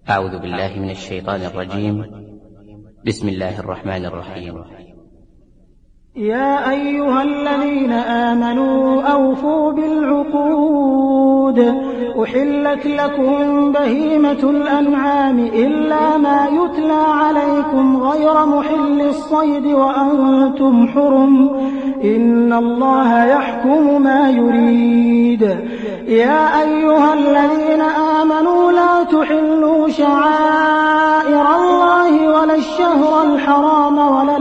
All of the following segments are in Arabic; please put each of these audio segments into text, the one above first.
أعوذ بالله من الشيطان الرجيم. بسم الله الرحمن الرحيم. يا أيها الذين آمنوا أوفوا بالعقود. أحلت لكم بهيمة الأنعام إلا ما يتلى عليكم غير محل الصيد وأنتم حرم، إن الله يحكم ما يريد. يا أيها الذين آمنوا لا تحلوا شعائر الله ولا الشهر الحرام ولا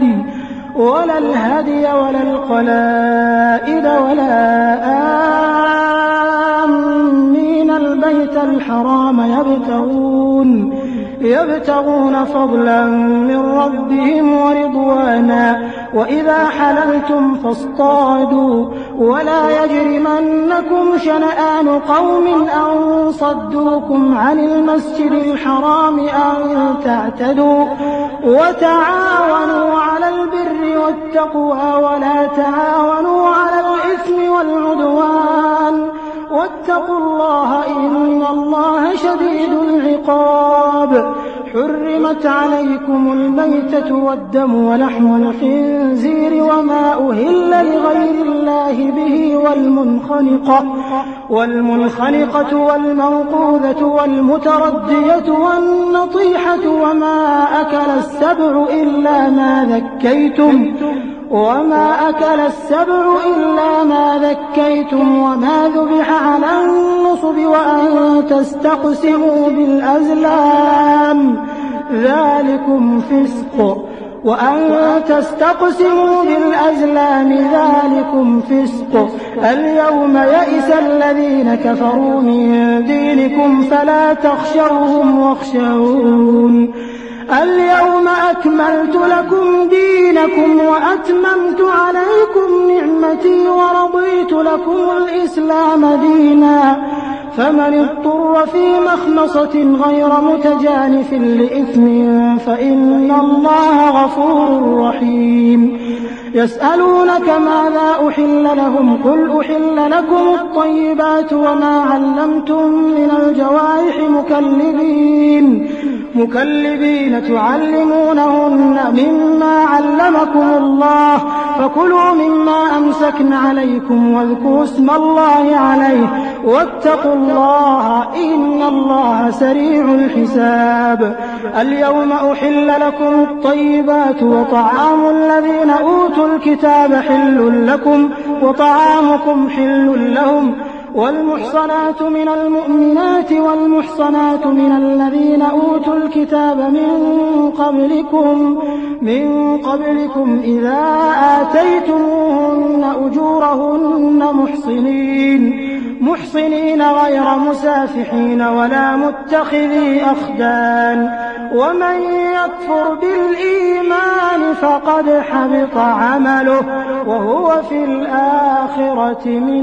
الهدي ولا القلائد ولا آمين البيت الحرام يبتغون فضلا من ربهم ورضوانا، وإذا حللتم فاصطادوا، ولا يجرمنكم شنآن قوم أن صدوكم عن المسجد الحرام أن تعتدوا، وتعاونوا على البر والتقوى ولا تعاونوا على الإثم والعدوان، واتقوا الله إن الله شديد العقاب. حرمت عليكم الميتة والدم ولحم الخنزير وما أهل لغير الله به والمنخنقة والموقوذة والمتردية والنطيحة وما أكل السبع إلا ما ذكيتم وما ذبح على النصب وأن تستقسموا بالأزلام ذلكم فسق. اليوم يئس الذين كفروا من دينكم فلا تخشوهم واخشون. اليوم أكملت لكم دينكم وأتممت عليكم نعمتي ورضيت لكم الإسلام دينا، فمن اضطر في مخمصة غير متجانف لإثم فإن الله غفور رحيم. يسألونك ماذا أحل لهم، قل أحل لكم الطيبات وما علمتم من الجوارح مكلبين تعلمونهن مما علمكم الله، فكلوا مما أمسكن عليكم واذكروا اسم الله عليه واتقوا الله إن الله سريع الحساب. اليوم أحل لكم الطيبات وطعام الذين أوتوا الكتاب حل لكم وطعامكم حل لهم، والمحصنات من المؤمنات والمحصنات من الذين أوتوا الكتاب من قبلكم إذا آتيتموهن أجورهن محصنين غير مسافحين ولا متخذي أخدان، ومن يكفر بالإيمان فقد حبط عمله وهو في الآخرة من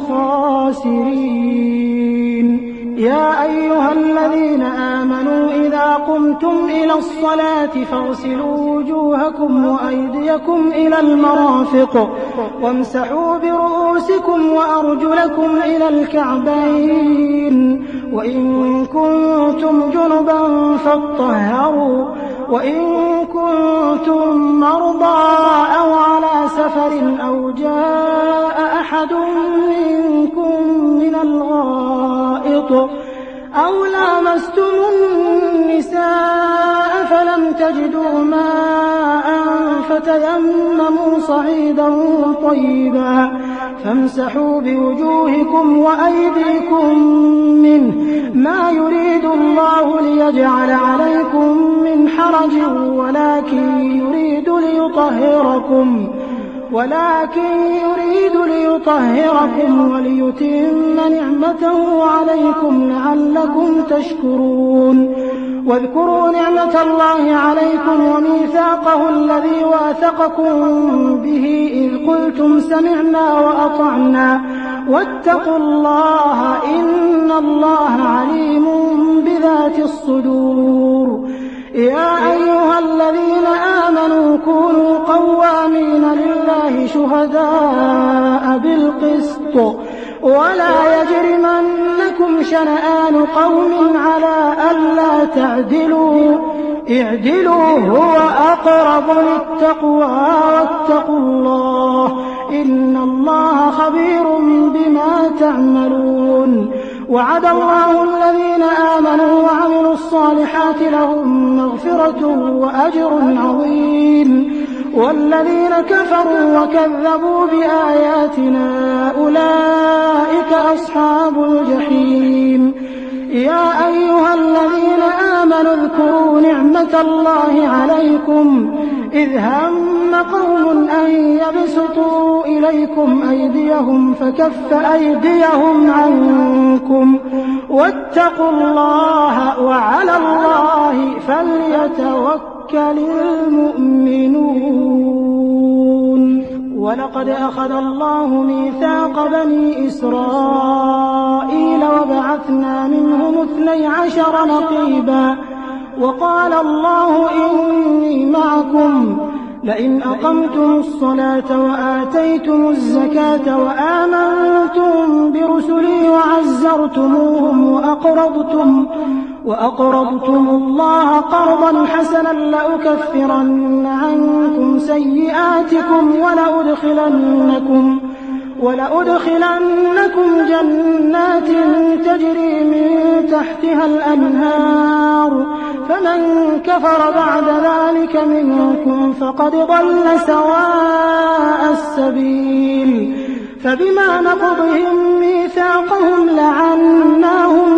الخاسرين. يا أيها الذين آمنوا إذا قمتم إلى الصلاة فاغسلوا وجوهكم وأيديكم إلى المرافق وامسحوا برؤوسكم وأرجلكم إلى الكعبين، وإن كنتم جنبا فاطهروا، وإن كنتم مرضى أو على سفر أو جاء أحد منكم من الغائط أو لامستم النساء فلم تجدوا ماء فتيمموا صعيدا طيبا فامسحوا بوجوهكم وأيديكم منه، ما يريد الله ليجعل عليكم من حرج ولكن يريد ليطهركم وليتم نعمته عليكم لعلكم تشكرون. واذكروا نعمة الله عليكم وميثاقه الذي واثقكم به إذ قلتم سمعنا وأطعنا واتقوا الله إن الله عليم بذات الصدور. يا أيها الذين آمنوا كونوا قوامين لله شهداء بالقسط ولا يجرمنكم شنآن قوم على ألا تعدلوا اعدلوا هو أقرب للتقوى واتقوا الله إن الله خبير بما تعملون وعد الله الذين آمنوا وعملوا الصالحات لهم مغفرة وأجر عظيم والذين كفروا وكذبوا بآياتنا أولئك أصحاب الجحيم يا أيها الذين آمنوا اذكروا نعمة الله عليكم إذ هم قوم أن يبسطوا إليكم أيديهم فكف أيديهم عنكم واتقوا الله وعلى الله فليتوكل المؤمنون ولقد أخذ الله ميثاق بني إسرائيل وبعثنا منهم 12 نقيبا وقال الله إني معكم لئن أقمتم الصلاة وآتيتم الزكاة وآمنتم برسلي وعزرتموهم وأقرضتم الله قرضا حسنا لأكفرن عنكم سيئاتكم ولأدخلنكم جنات تجري من تحتها الأنهار فمن كفر بعد ذلك منكم فقد ضل سواء السبيل فبما نقضهم ميثاقهم لعناهم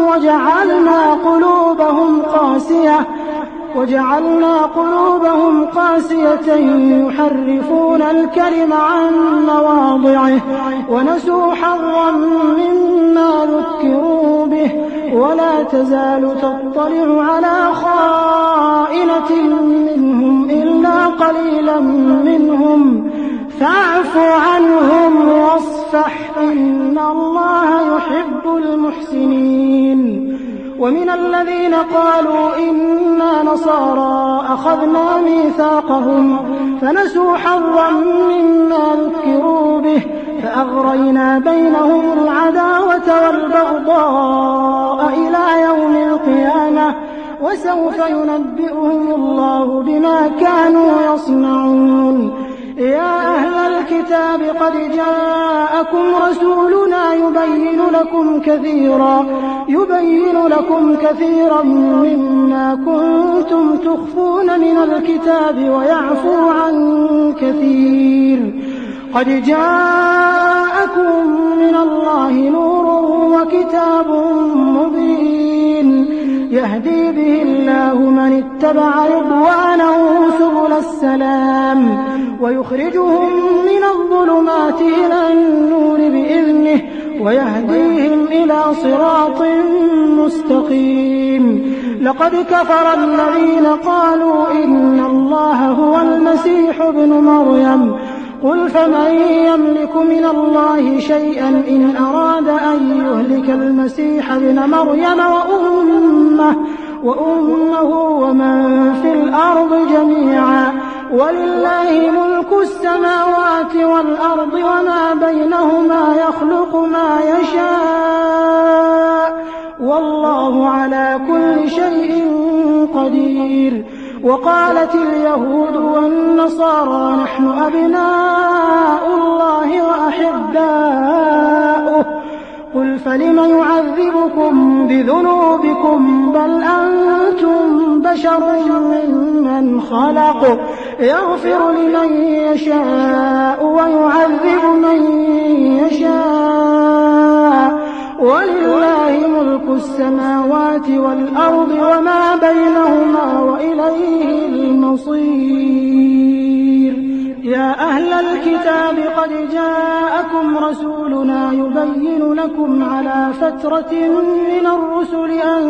وجعلنا قلوبهم قاسية يحرفون الكلم عن مواضعه ونسوا حظا مما ذكروا به ولا تزال تطلع على خائنة منهم إلا قليلا منهم فاعف عنهم واصفح إن الله يحب المحسنين ومن الذين قالوا إنا نصارى أخذنا ميثاقهم فنسوا حظا مما ذكروا به فأغرينا بينهم العداوة والبغضاء إلى يوم القيامة وسوف ينبئهم الله بما كانوا يصنعون يا أهل الكتاب قد جاءكم رسولنا يبين لكم كثيرا مما كنتم تخفون من الكتاب ويعفو عن كثير قد جاءكم من الله نور وكتاب مبين يهدي به الله من اتبع رضوانه سبل السلام ويخرجهم من الظلمات إلى النور بإذنه ويهديهم إلى صراط مستقيم لقد كفر الذين قالوا إن الله هو المسيح ابن مريم قل فمن يملك من الله شيئا إن أراد أن يهلك المسيح ابن مريم وأمه ومن في الأرض جميعا ولله ملك السماوات والأرض وما بينهما يخلق ما يشاء والله على كل شيء قدير وقالت اليهود والنصارى نحن أبناء الله وأحباؤه قل فلم يعذبكم بذنوبكم بل أنتم بشر ممن خلق يغفر لمن يشاء ويعذب من يشاء ولله ملك السماوات والأرض وما بينهما وإليه المصير يا أهل الكتاب قد جاءكم رسولنا يبين لكم على فترة من الرسل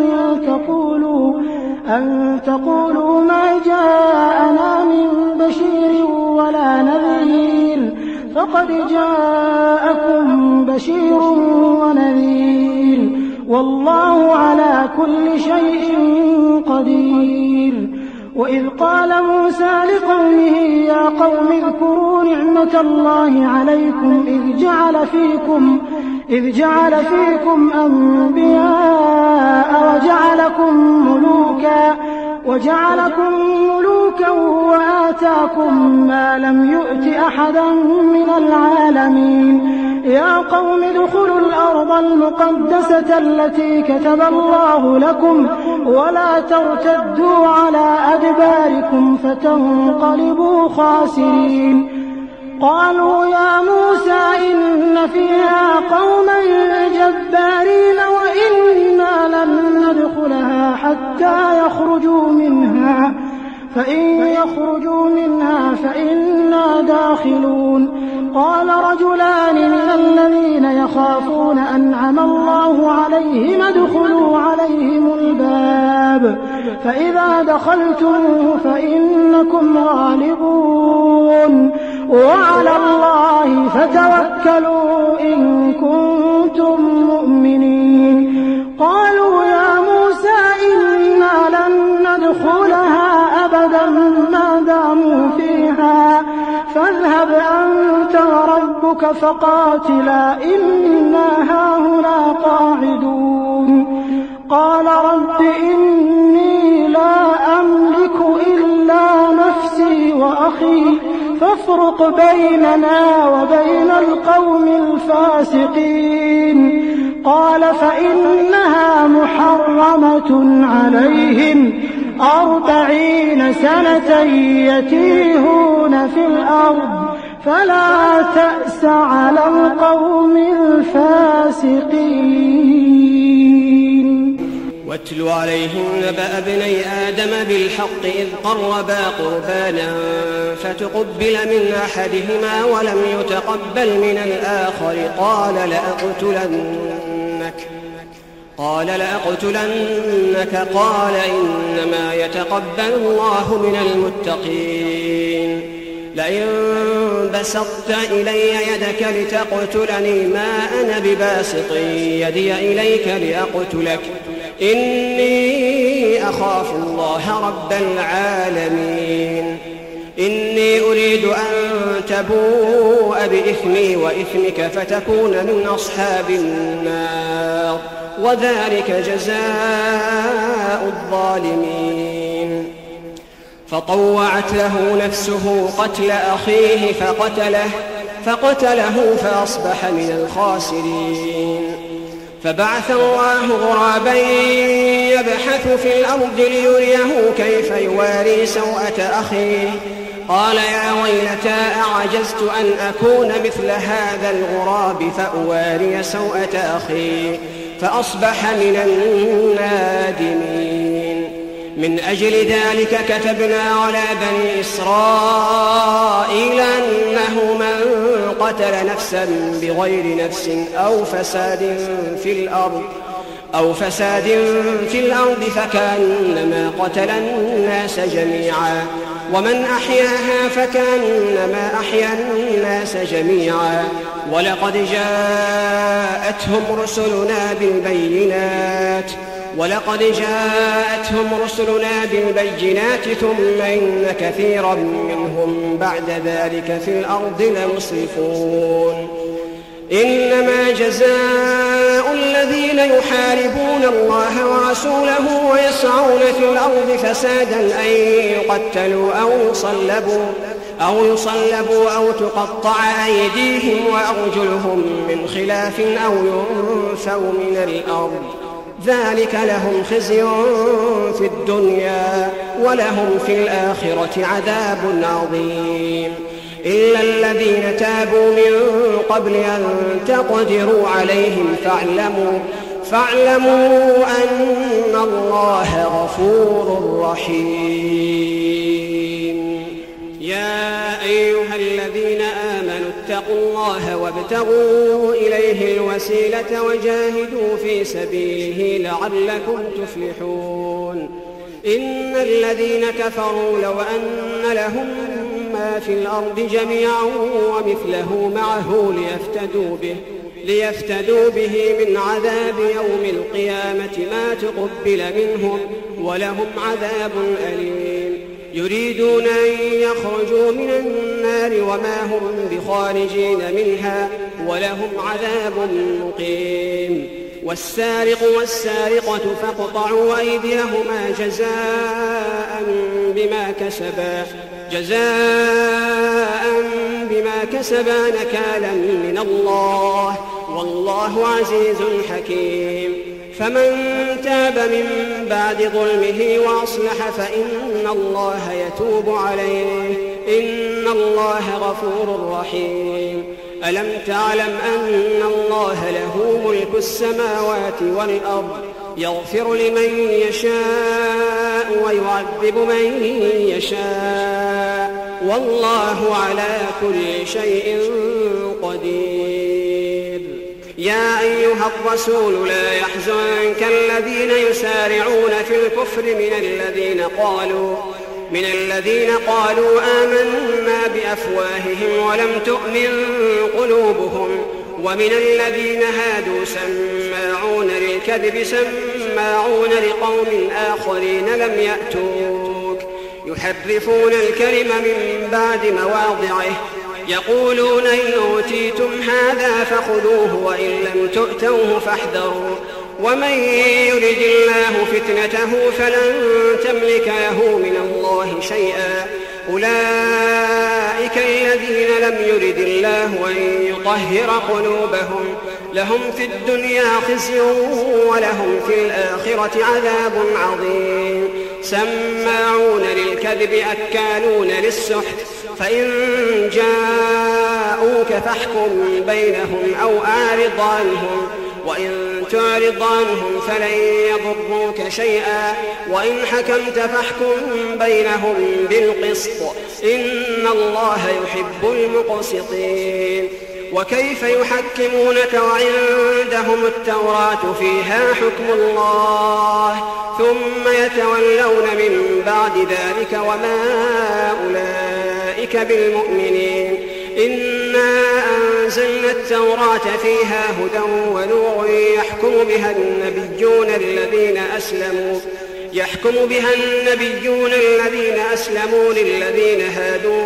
أن تقولوا ما جاءنا من بشير ولا نذير فقد جاءكم بشير ونذير والله على كل شيء قدير وإذ قال موسى لقومه يا قوم اذكروا نعمة الله عليكم إذ جعل فيكم أنبياء وجعلكم ملكا وجعلكم ملوكا وآتاكم ما لم يؤت أحدا من العالمين يا قوم ادخلوا الأرض المقدسة التي كتب الله لكم ولا ترتدوا على أدباركم فتنقلبوا خاسرين قالوا يا موسى إن فيها قوما جبارين وإنا لن ندخلها حتى يخرجوا منها فإن يخرجوا منها فإنا داخلون قال رجلان من الذين يخافون أنعم الله عليهم ادخلوا عليهم الباب فإذا دخلتموه فإنكم غالبون وعلى الله فتوكلوا إن كنتم مؤمنين قالوا يا موسى إنا لن ندخلها أبدا ما داموا فيها فاذهب أنت وربك فقاتلا إنا هاهنا قاعدون قال رب إني لا أملك إلا نفسي وأخي فافرق بيننا وبين القوم الفاسقين قال فإنها محرمة عليهم 40 سنة يتيهون في الأرض فلا تأس على القوم الفاسقين واتل عليهم نبأ ابني آدم بالحق إذ قربا قربانا فتقبل من أحدهما ولم يتقبل من الآخر قال لأقتلنك قال إنما يتقبل الله من المتقين لئن بسطت إلي يدك لتقتلني ما أنا بباسط يدي إليك لأقتلك إني أخاف الله رب العالمين إني أريد أن تبوء بإثمي وإثمك فتكون من أصحاب النار وذلك جزاء الظالمين فطوعت له نفسه قتل أخيه فقتله فأصبح من الخاسرين فبعث الله غرابا يبحث في الأرض ليريه كيف يواري سوءة أخيه قال يا ويلتى أعجزت أن أكون مثل هذا الغراب فأواري سوءة أخي فأصبح من النادمين من أجل ذلك كتبنا على بني إسرائيل أنه من قتل نفسا بغير نفس أو فساد في الأرض فكأنما قتل الناس جميعا ومن أحياها فكأنما أحيا الناس جميعا ولقد جاءتهم رسلنا بالبينات ثم إن كثيرا منهم بعد ذلك في الأرض لمسرفون إنما جزاء الذين يحاربون الله ورسوله ويسعون في الأرض فسادا أن يقتلوا أو يصلبوا أو تقطع أيديهم وأرجلهم من خلاف أو ينفوا من الأرض ذلك لهم خزي في الدنيا ولهم في الآخرة عذاب عظيم إلا الذين تابوا من قبل أن تقدروا عليهم فاعلموا أن الله غفور رحيم يا أيها الذين آمنوا اتقوا الله وابتغوا إليه الوسيلة وجاهدوا في سبيله لعلكم تفلحون إن الذين كفروا لو أن لهم ما في الأرض جميعا ومثله معه ليفتدوا به من عذاب يوم القيامة ما تقبل منهم ولهم عذاب أليم يريدون أن يخرجوا من النار وما هم بخارجين منها ولهم عذاب مقيم والسارق والسارقة فاقطعوا أيديهما جزاء بما كسبا نكالا من الله والله عزيز حكيم. فمن تاب من بعد ظلمه وأصلح فإن الله يتوب عليه إن الله غفور رحيم. ألم تعلم أن الله له ملك السماوات والأرض يغفر لمن يشاء ويعذب من يشاء والله على كل شيء قدير. يا أيها الرسول لا يحزنك الذين يسارعون في الكفر من الذين قالوا آمنا بأفواههم ولم تؤمن قلوبهم ومن الذين هادوا سماعون للكذب سماعون لقوم آخرين لم يأتوك يحرفون الكلم من بعد مواضعه يقولون إن أوتيتم هذا فخذوه وإن لم تؤتوه فاحذروا ومن يرد الله فتنته فلن تملك له من الله شيئا أولئك الذين لم يرد الله أن يطهر قلوبهم لهم في الدنيا خزي ولهم في الآخرة عذاب عظيم. سماعون للكذب أكالون للسحت فإن جاءوك فاحكم بينهم أو أعرض عنهم وإن تعرض عنهم فلن يضروك شيئا وإن حكمت فاحكم بينهم بالقسط إن الله يحب المقسطين. وكيف يحكمونك وعندهم التوراة فيها حكم الله ثم يتولون من بعد ذلك وما أولئك بالمؤمنين. إنا أنزلنا التوراة فيها هدى ونور يحكم بها النبيون الذين أسلموا للذين هادوا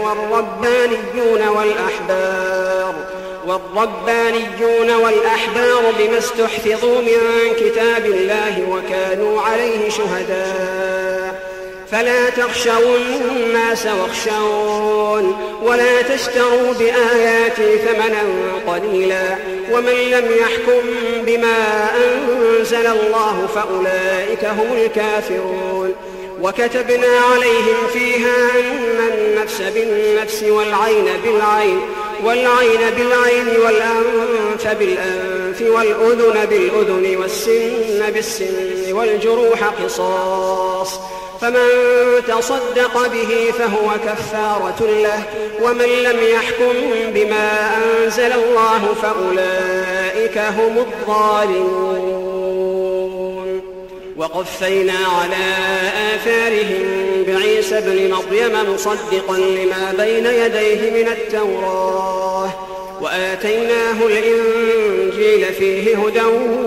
والربانيون والأحبار بما استحفظوا من كتاب الله وكانوا عليه شهداء. فلا تخشوا الناس واخشون ولا تشتروا بآياتي ثمنا قليلا ومن لم يحكم بما أنزل الله فأولئك هم الكافرون. وكتبنا عليهم فيها أن النفس بالنفس والعين بالعين والأنف بالأنف والأذن بالأذن والسن بالسن والجروح قصاص فمن تصدق به فهو كفارة له ومن لم يحكم بما أنزل الله فأولئك هم الظالمون. وقفينا على آثارهم بعيسى ابن مريم مصدقا لما بين يديه من التوراة وآتيناه الإنجيل فيه هدى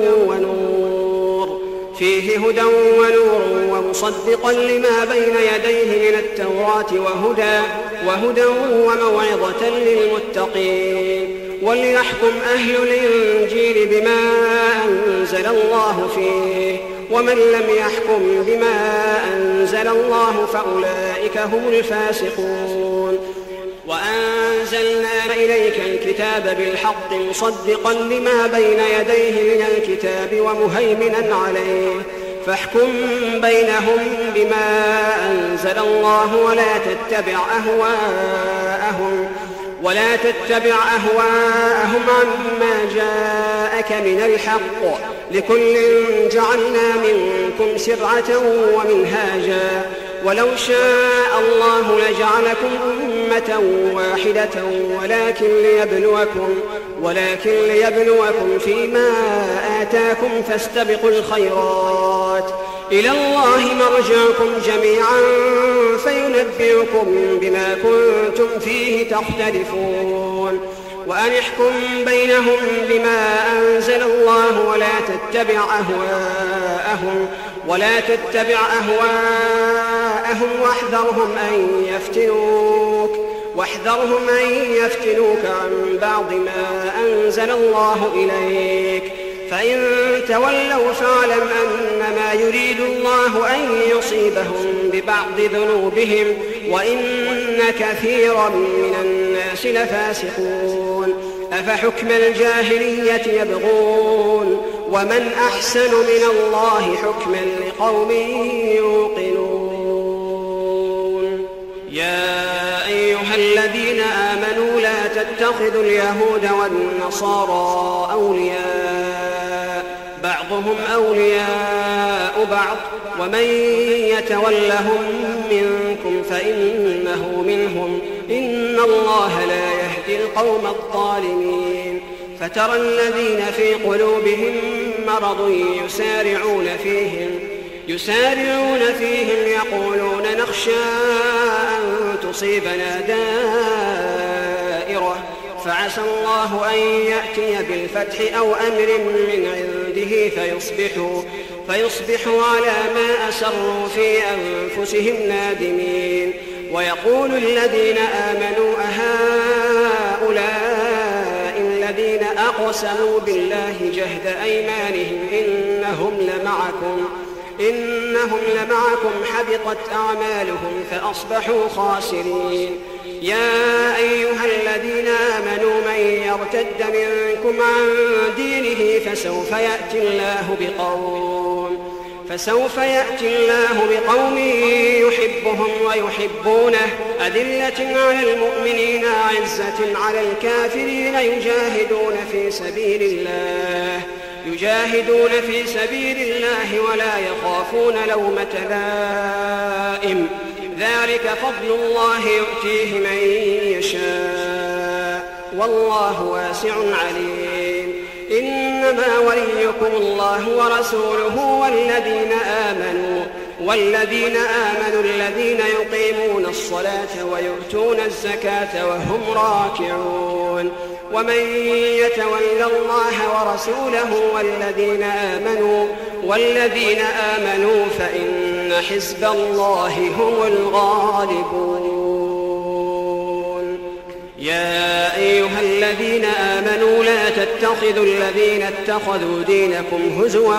ونور ومصدقا لما بين يديه من التوراة وهدى وموعظة للمتقين. وليحكم أهل الإنجيل بما أنزل الله فيه ومن لم يحكم بما أنزل الله فأولئك هم الفاسقون. وأنزلنا إليك الكتاب بالحق مصدقا لما بين يديه من الكتاب ومهيمنا عليه فاحكم بينهم بما أنزل الله ولا تتبع أهواءهم عما جاءك من الحق لكل جعلنا منكم شرعة ومنهاجا ولو شاء الله لجعلكم أمة واحدة ولكن ليبلوكم فيما آتاكم فاستبقوا الخيرات إلى الله مرجعكم جميعا فينبئكم بما كنتم فيه تختلفون. وأن احكم بينهم بما أنزل الله ولا تتبع أهواءهم واحذرهم أن يفتنوك عن بعض ما أنزل الله إليك فإن تولوا فاعلم أنما يريد الله أن يصيبهم ببعض ذنوبهم وإن كثيرا من الناس لفاسقون. أفحكم الجاهلية يبغون ومن أحسن من الله حكما لقوم يوقنون. يا أيها الذين آمنوا لا تتخذوا اليهود والنصارى أولياء بعضهم أولياء بعض ومن يتولهم منكم فإنه منهم إن الله لا يهدي القوم الظالمين. فترى الذين في قلوبهم مرض يسارعون فيهم يقولون نخشى أن تصيبنا دائرة فعسى الله أن يأتي بالفتح أو أمر من عنده فيصبحوا على ما أسروا في أنفسهم نادمين. ويقول الذين آمنوا أهؤلاء الذين أقسموا بالله جهد أيمانهم إنهم لمعكم حبطت أعمالهم فأصبحوا خاسرين. يا أيها الذين آمنوا من يرتد منكم عن دينه فسوف يأتي الله بقوم يحبهم ويحبونه أذلة على المؤمنين أعزة على الكافرين يجاهدون في سبيل الله ولا يخافون لومة لائم ذلك فضل الله يؤتيه من يشاء والله واسع عليم. إنما وليكم الله ورسوله والذين آمنوا الذين يقيمون الصلاة ويؤتون الزكاة وهم راكعون. ومن يتول الله ورسوله والذين آمنوا فإن حزب الله هم الغالبون. يا أيها الذين آمنوا لا تتخذوا الذين اتخذوا دينكم هزوا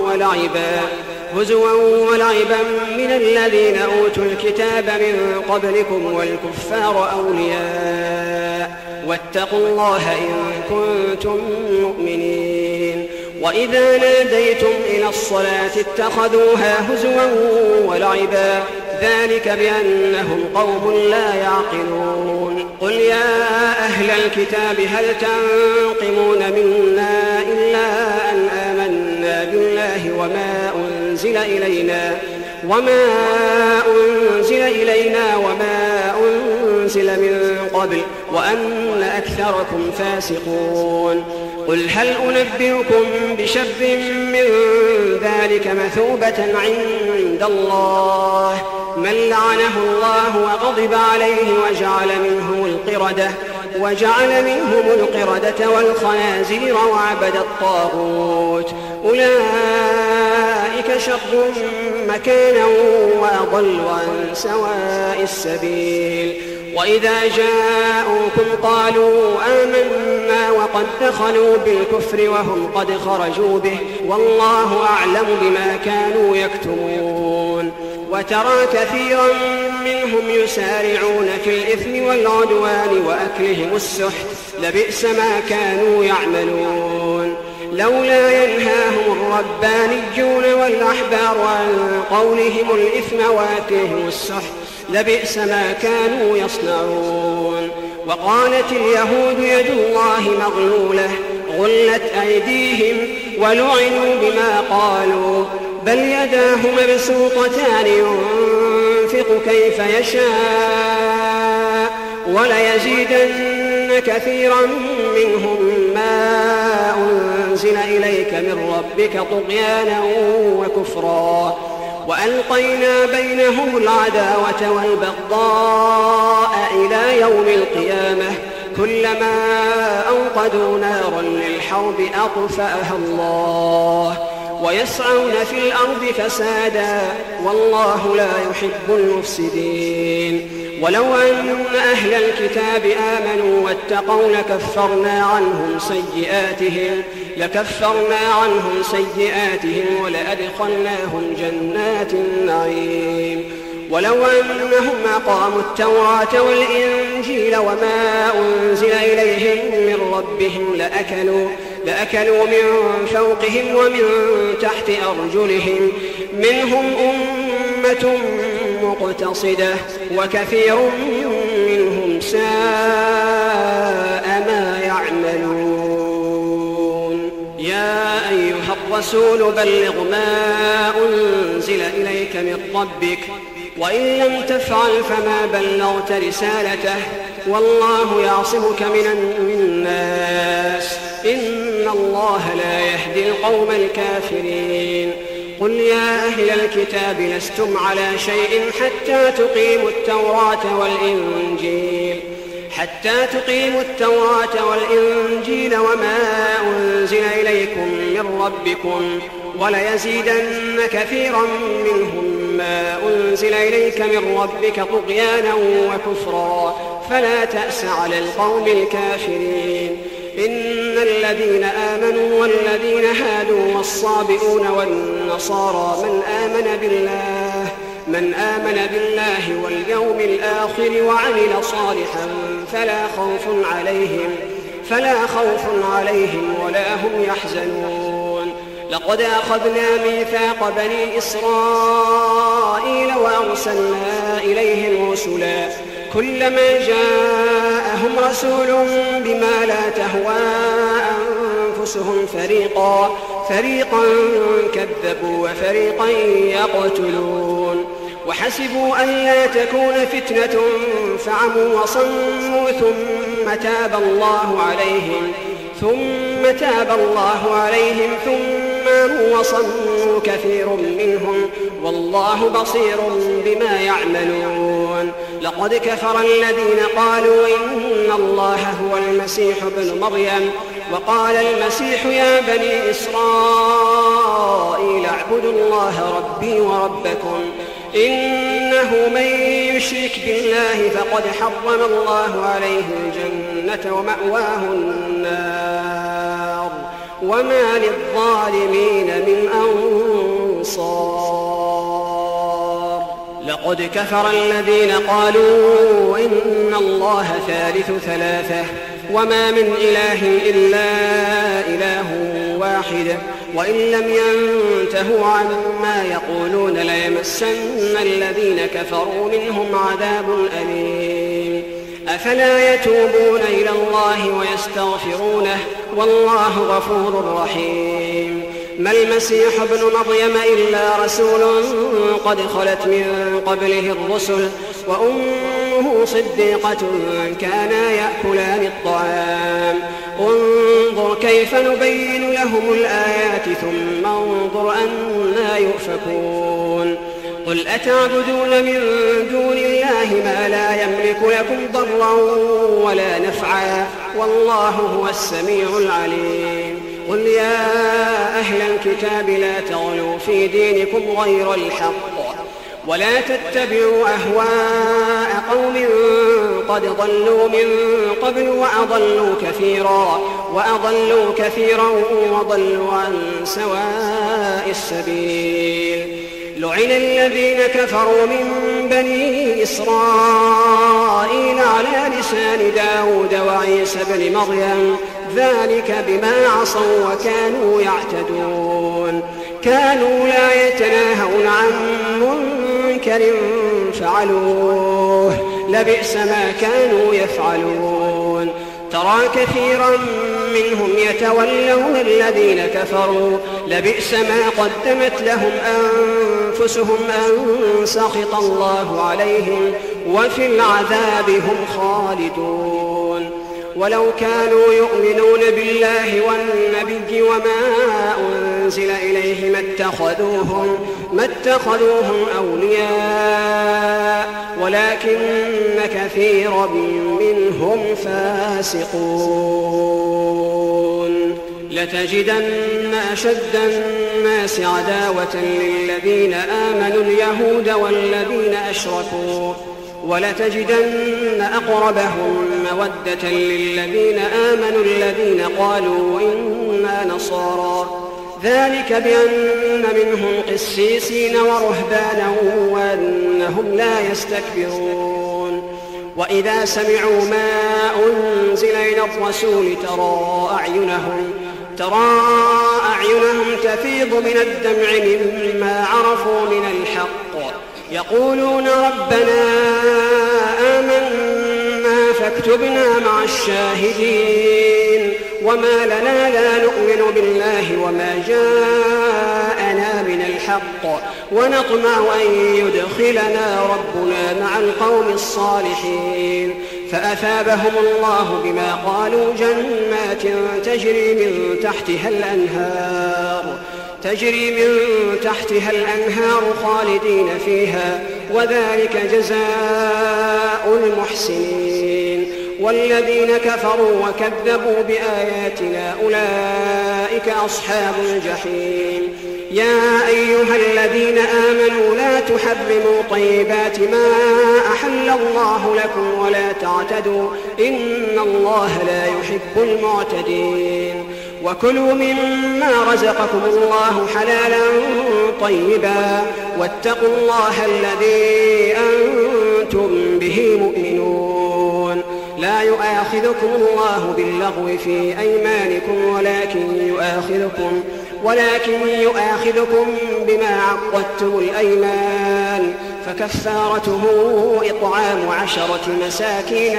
ولعبا من الذين أوتوا الكتاب من قبلكم والكفار أولياء واتقوا الله إن كنتم مؤمنين. وإذا ناديتم إلى الصلاة اتخذوها هزوا ولعبا ذلك بأنهم قوم لا يعقلون. قل يا أهل الكتاب هل تنقمون منا إلا أن آمنا بالله وما أنزل إلينا وما أنزل من قبل وأن أكثركم فاسقون. قل هل أنبئكم بشر من ذلك مثوبة عند الله من لعنه الله وغضب عليه وجعل منهم القردة والخنازير وعبد الطاغوت أولئك شر مكانا وأضل عن سواء السبيل. وإذا جاءوكم قالوا آمنا وقد دخلوا بالكفر وهم قد خرجوا به والله أعلم بما كانوا يكتمون. وترى كثيرا منهم يسارعون في الإثم والعدوان وأكلهم السحت لبئس ما كانوا يعملون. لولا ينهاهم الربانيون والأحبار عن قولهم الإثم وأكلهم السحت لبئس ما كانوا يصنعون. وقالت اليهود يد الله مغلولة غلت أيديهم ولعنوا بما قالوا بل يداه مبسوطتان ينفق كيف يشاء وليزيدن كثيرا منهم ما أنزل إليك من ربك طغيانا وكفرا. وألقينا بينهم العداوة والبغضاء إلى يوم القيامة كلما أوقدوا نارا للحرب أطفأها الله ويسعون في الأرض فسادا والله لا يحب المفسدين. ولو أن أهل الكتاب آمنوا واتقوا لكفرنا عنهم سيئاتهم ولأدخلناهم جنات النعيم. ولو أنهم أقاموا التوراة والإنجيل وما أنزل إليهم من ربهم لأكلوا من فوقهم ومن تحت أرجلهم منهم أمة مقتصدة وكثير منهم ساء ما يعملون. يا أيها الرسول بلغ ما أنزل إليك من ربك وإن لم تفعل فما بلغت رسالته والله يعصمك من الناس إن الله لا يهدي القوم الكافرين. قل يا أهل الكتاب لستم على شيء حتى تقيموا التوراة والإنجيل وما أنزل إليكم من ربكم وليزيدن كثيرا منهم ما أنزل إليك من ربك طغيانا وكفرا فلا تأس على القوم الكافرين. إن الذين آمنوا والذين هادوا والصابئون والنصارى من آمن بالله واليوم الآخر وعمل صالحا فلا خوف عليهم ولا هم يحزنون. لقد أخذنا ميثاق بني إسرائيل وأرسلنا إليهم رسلا كلما جاءهم رسول بما لا تهوى أنفسهم فريقا كذبوا وفريقا يقتلون. وحسبوا أن لا تكون فتنة فعموا وصموا ثم تاب الله عليهم ثم آمنوا وصموا كثير منهم والله بصير بما يعملون. لقد كفر الذين قالوا إن الله هو المسيح ابن مريم وقال المسيح يا بني إسرائيل اعبدوا الله ربي وربكم إنه من يشرك بالله فقد حرم الله عليه الجنة ومأواه النار وما للظالمين من أنصار. لقد كفر الذين قالوا إن الله ثالث ثلاثة وما من إله إلا إله واحد وإن لم ينتهوا عما يقولون ليمسن الذين كفروا منهم عذاب أليم. أفلا يتوبون إلى الله ويستغفرونه والله غفور رحيم. ما المسيح ابن مريم إلا رسول قد خلت من قبله الرسل وأمه صديقة كانا يأكلان الطعام انظر كيف نبين لهم الآيات ثم انظر أنى يؤفكون. قل أتعبدون من دون الله ما لا يملك لكم ضرا ولا نفعا والله هو السميع العليم. قل يا أهل الكتاب لا تغلوا في دينكم غير الحق ولا تتبعوا أهواء قوم قد ضلوا من قبل وأضلوا كثيرا وضلوا عن سواء السبيل. لعن الذين كفروا من بني إسرائيل على لسان داود وعيسى بن مريم ذلك بما عصوا وكانوا يعتدون. كانوا لا يتناهون عن منكر فعلوه لبئس ما كانوا يفعلون. ترى كثيرا منهم يتولون الذين كفروا لبئس ما قدمت لهم أنفسهم أن سخط الله عليهم وفي العذاب هم خالدون. ولو كانوا يؤمنون بالله والنبي وما أنزل إليه ما اتخذوهم أولياء ولكن كثيرا منهم فاسقون. لتجدن أشد الناس عداوة للذين آمنوا اليهود والذين أشركوا ولتجدن أقربهم مودة للذين آمنوا الذين قالوا إنا نصارى ذلك بأن منهم قسيسين ورهبانا وأنهم لا يستكبرون وإذا سمعوا ما أنزل إلى الرسول ترى أعينهم تفيض من الدمع مما عرفوا من الحق يقولون ربنا آمنا فاكتبنا مع الشاهدين وما لنا لا نؤمن بالله وما جاءنا من الحق ونطمع أن يدخلنا ربنا مع القوم الصالحين فأثابهم الله بما قالوا جنات تجري من تحتها الأنهار خالدين فيها وذلك جزاء المحسنين والذين كفروا وكذبوا بآياتنا أولئك أصحاب الجحيم يا أيها الذين آمنوا لا تحرموا طيبات ما أحل الله لكم ولا تعتدوا إن الله لا يحب المعتدين وكلوا مما رزقكم الله حلالا طيبا واتقوا الله الذي أنتم به مؤمنون لا يؤاخذكم الله باللغو في أيمانكم ولكن يؤاخذكم بما عقدتم الأيمان فكفارته إطعام 10 مساكين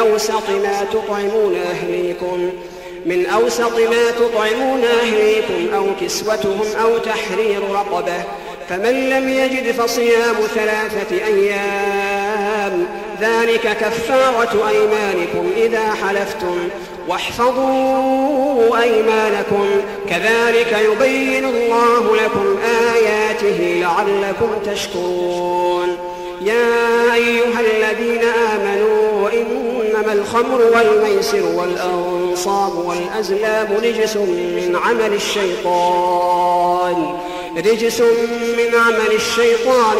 من أوسط ما تطعمون أهليكم أو كسوتهم أو تحرير رقبة فمن لم يجد فصيام 3 أيام ذلك كفارة أيمانكم إذا حلفتم واحفظوا أيمانكم كذلك يبين الله لكم آياته لعلكم تشكرون يا أيها الذين آمنوا إنما الخمر والميسر والأنصاب والأزلام رجس من عمل الشيطان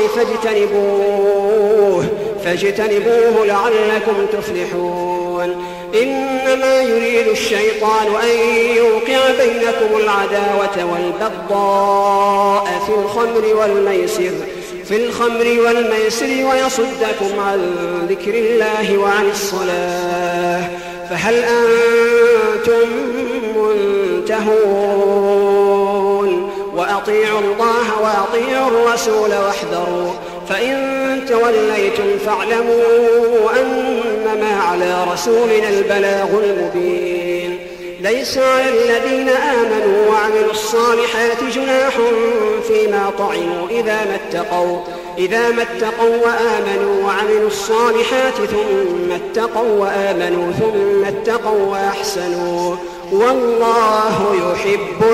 فاجتنبوه لعلكم تفلحون إنما يريد الشيطان أن يوقع بينكم العداوة والبغضاء في الخمر والميسر ويصدكم عن ذكر الله وعن الصلاة فهل أنتم منتهون وأطيعوا الله وأطيعوا الرسول واحذروا فإن توليتم فاعلموا أنما على رسولنا البلاغ المبين ليس على الذين آمنوا وعملوا الصالحات جناح فيما طعموا إذا ما اتقوا وآمنوا وعملوا الصالحات ثم اتقوا وأحسنوا والله يحب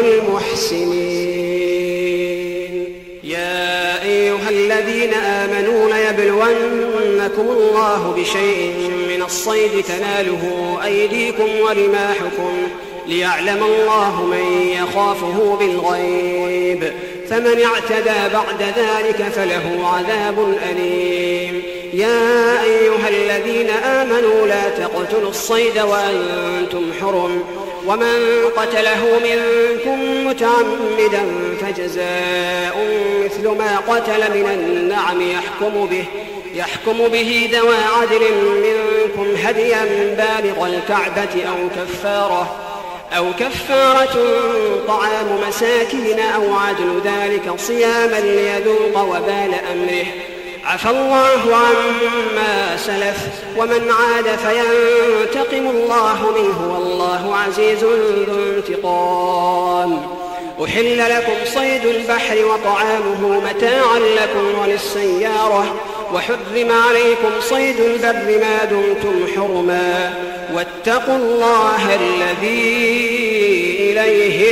المحسنين يا أيها الذين آمنوا ليبلونكم الله بشيء من الصيد تناله أيديكم ورماحكم ليعلم الله من يخافه بالغيب فمن اعتدى بعد ذلك فله عذاب أليم يا أيها الذين آمنوا لا تقتلوا الصيد وأنتم حرم ومن قتله منكم متعمدا فجزاء مثل ما قتل من النعم يحكم به ذوى عدل منكم هديا بالغ الكعبة أو كفارة طعام مساكين أو عدل ذلك صياما ليذوق وبال أمره عفى الله عما سلف ومن عاد فينتقم الله منه والله عزيز ذو انتقام أحل لكم صيد البحر وطعامه متاعا لكم وللسيارة وحرم عليكم صيد البر ما دمتم حرما واتقوا الله الذي إليه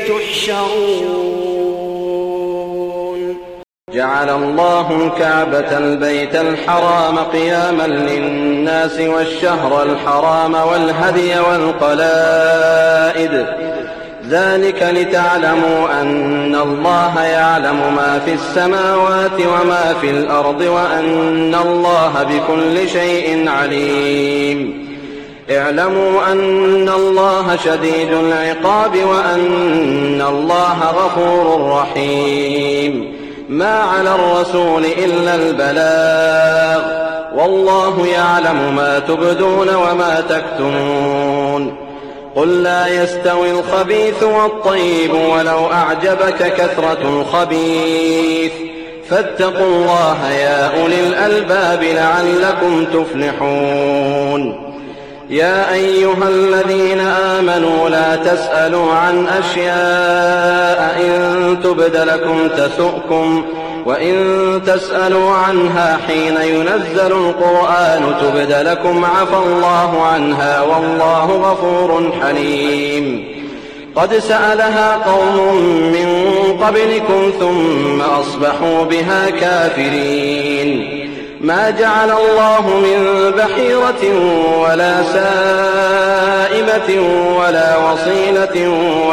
تحشرون جعل الله الكعبة البيت الحرام قياما للناس والشهر الحرام والهدي والقلائد ذلك لتعلموا أن الله يعلم ما في السماوات وما في الأرض وأن الله بكل شيء عليم. اعلموا أن الله شديد العقاب وأن الله غفور رحيم. ما على الرسول إلا البلاغ والله يعلم ما تبدون وما تكتمون. قل لا يستوي الخبيث والطيب ولو أعجبك كثرة الخبيث فاتقوا الله يا أولي الألباب لعلكم تفلحون. يا أيها الذين آمنوا لا تسألوا عن أشياء إن تبد لكم تسؤكم وإن تسألوا عنها حين ينزل القرآن تبد لكم عفى الله عنها والله غفور حليم. قد سألها قوم من قبلكم ثم أصبحوا بها كافرين. ما جعل الله من بحيرة ولا سائمة ولا وصيلة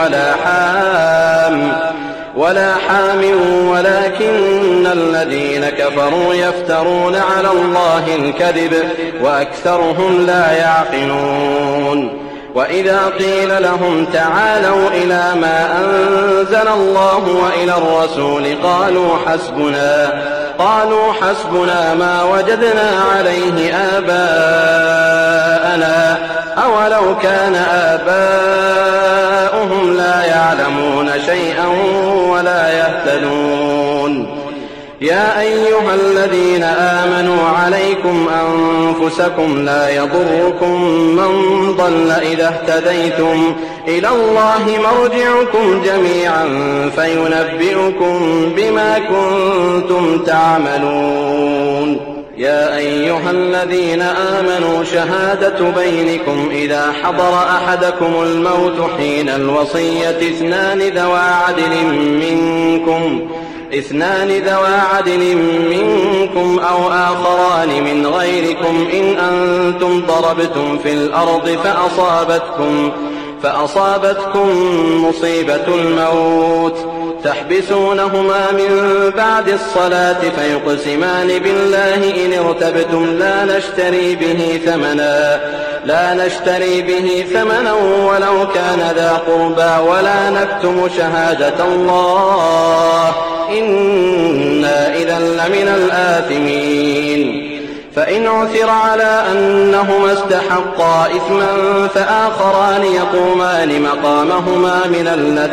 ولا حام ولكن الذين كفروا يفترون على الله الكذب وأكثرهم لا يعقلون. وإذا قيل لهم تعالوا إلى ما أنزل الله وإلى الرسول قالوا حسبنا ما وجدنا عليه آباءنا أولو كان آباؤهم لا يعلمون شيئا ولا يهتدون. يا أيها الذين آمنوا عليكم أنفسكم لا يضركم من ضل إذا اهتديتم إلى الله مرجعكم جميعا فينبئكم بما كنتم تعملون. يا أيها الذين آمنوا شهادة بينكم إذا حضر أحدكم الموت حين الوصية اثنان ذوى عدل منكم أو آخران من غيركم إن أنتم ضربتم في الأرض فأصابتكم مصيبة الموت تحبسونهما من بعد الصلاة فيقسمان بالله إن ارتبتم لا نشتري به ثمنا ولو كان ذا قربى ولا نكتم شهادة الله إنا إذا لمن الآثمين. فإن عثر على أنهما استحقا إثما فآخران يقومان مقامهما من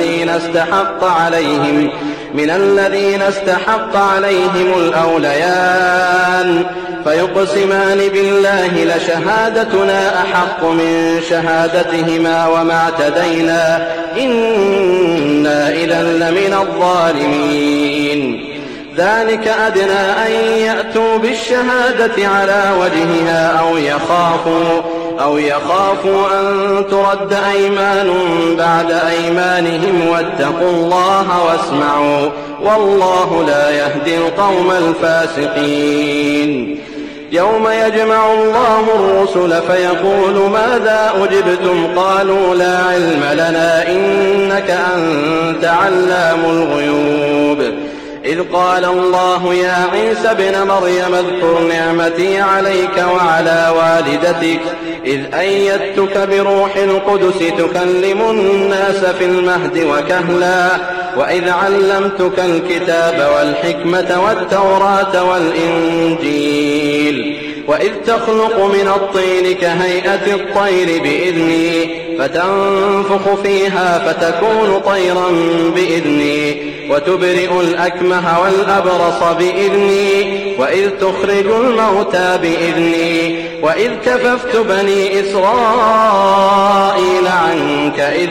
الذين استحق عليهم الأوليان فيقسمان بالله لشهادتنا أحق من شهادتهما وما اعتدينا إنا إذا لمن الظالمين. ذلك أدنى أن يأتوا بالشهادة على وجهها أو يخافوا أن ترد أيمان بعد أيمانهم واتقوا الله واسمعوا والله لا يهدي القوم الفاسقين. يوم يجمع الله الرسل فيقول ماذا أجبتم قالوا لا علم لنا إنك أنت علام الغيوب. إذ قال الله يا عيسى ابن مريم اذكر نعمتي عليك وعلى والدتك إذ أيدتك بروح القدس تكلم الناس في المهد وكهلا وإذ علمتك الكتاب والحكمة والتوراة والإنجيل وإذ تخلق من الطين كهيئة الطير بإذني فتنفخ فيها فتكون طيرا بإذني وتبرئ الأكمه والأبرص بإذني وإذ تخرج الموتى بإذني وإذ كففت بني إسرائيل عنك إذ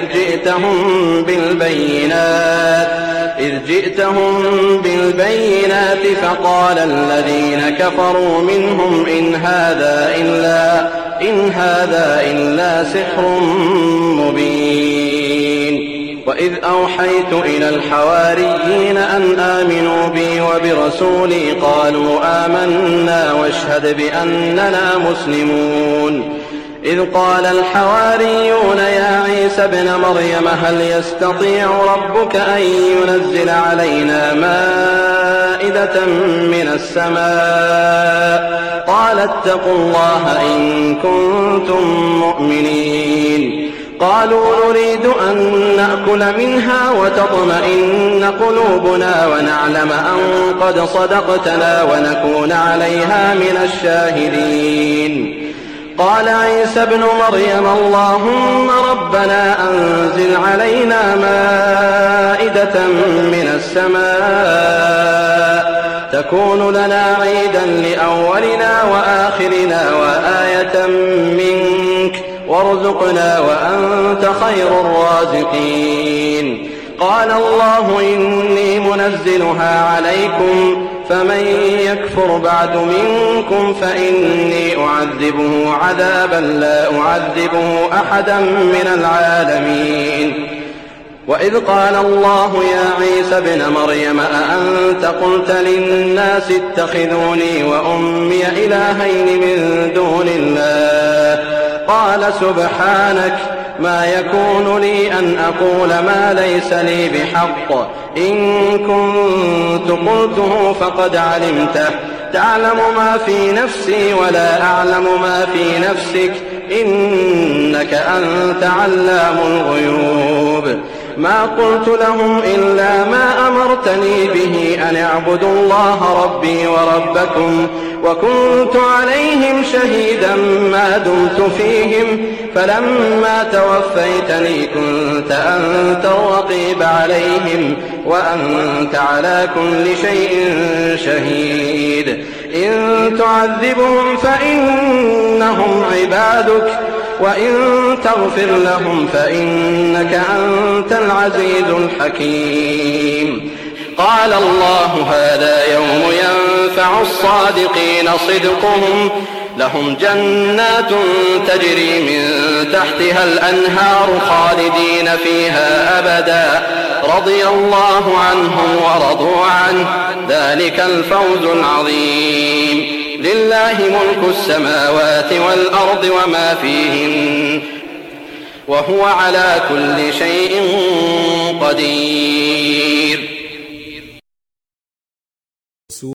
جئتهم بالبينات فقال الذين كفروا منهم إن هذا إلا سحر مبين. وإذ أوحيت إلى الحواريين أن آمنوا بي وبرسولي قالوا آمنا واشهد بأننا مسلمون. إذ قال الحواريون يا عيسى ابن مريم هل يستطيع ربك أن ينزل علينا مائدة من السماء قال اتقوا الله إن كنتم مؤمنين قالوا نريد أن نأكل منها وتطمئن قلوبنا ونعلم أن قد صدقتنا ونكون عليها من الشاهدين قال عيسى ابن مريم اللهم ربنا أنزل علينا مائدة من السماء تكون لنا عيدا لأولنا وآخرنا وآية منك وارزقنا وأنت خير الرازقين قال الله إني منزلها عليكم فمن يكفر بعد منكم فإني أعذبه عذابا لا أعذبه أحدا من العالمين وإذ قال الله يا عيسى ابن مريم أأنت قلت للناس اتخذوني وأمي إلهين من دون الله قال سبحانك ما يكون لي أن أقول ما ليس لي بحق إن كنت قلته فقد علمته تعلم ما في نفسي ولا أعلم ما في نفسك إنك أنت علام الغيوب ما قلت لهم إلا ما أمرتني به أن اعبدوا الله ربي وربكم وكنت عليهم شهيدا ما دمت فيهم فلما توفيتني كنت أنت الرقيب عليهم وأنت على كل شيء شهيد إن تعذبهم فإنهم عبادك وإن تغفر لهم فإنك أنت العزيز الحكيم قال الله هذا يوم ينفع الصادقين صدقهم لهم جنات تجري من تحتها الأنهار خالدين فيها أبدا رضي الله عنهم ورضوا عنه ذلك الفوز العظيم لله ملك السماوات والأرض وما فيهن وهو على كل شيء قدير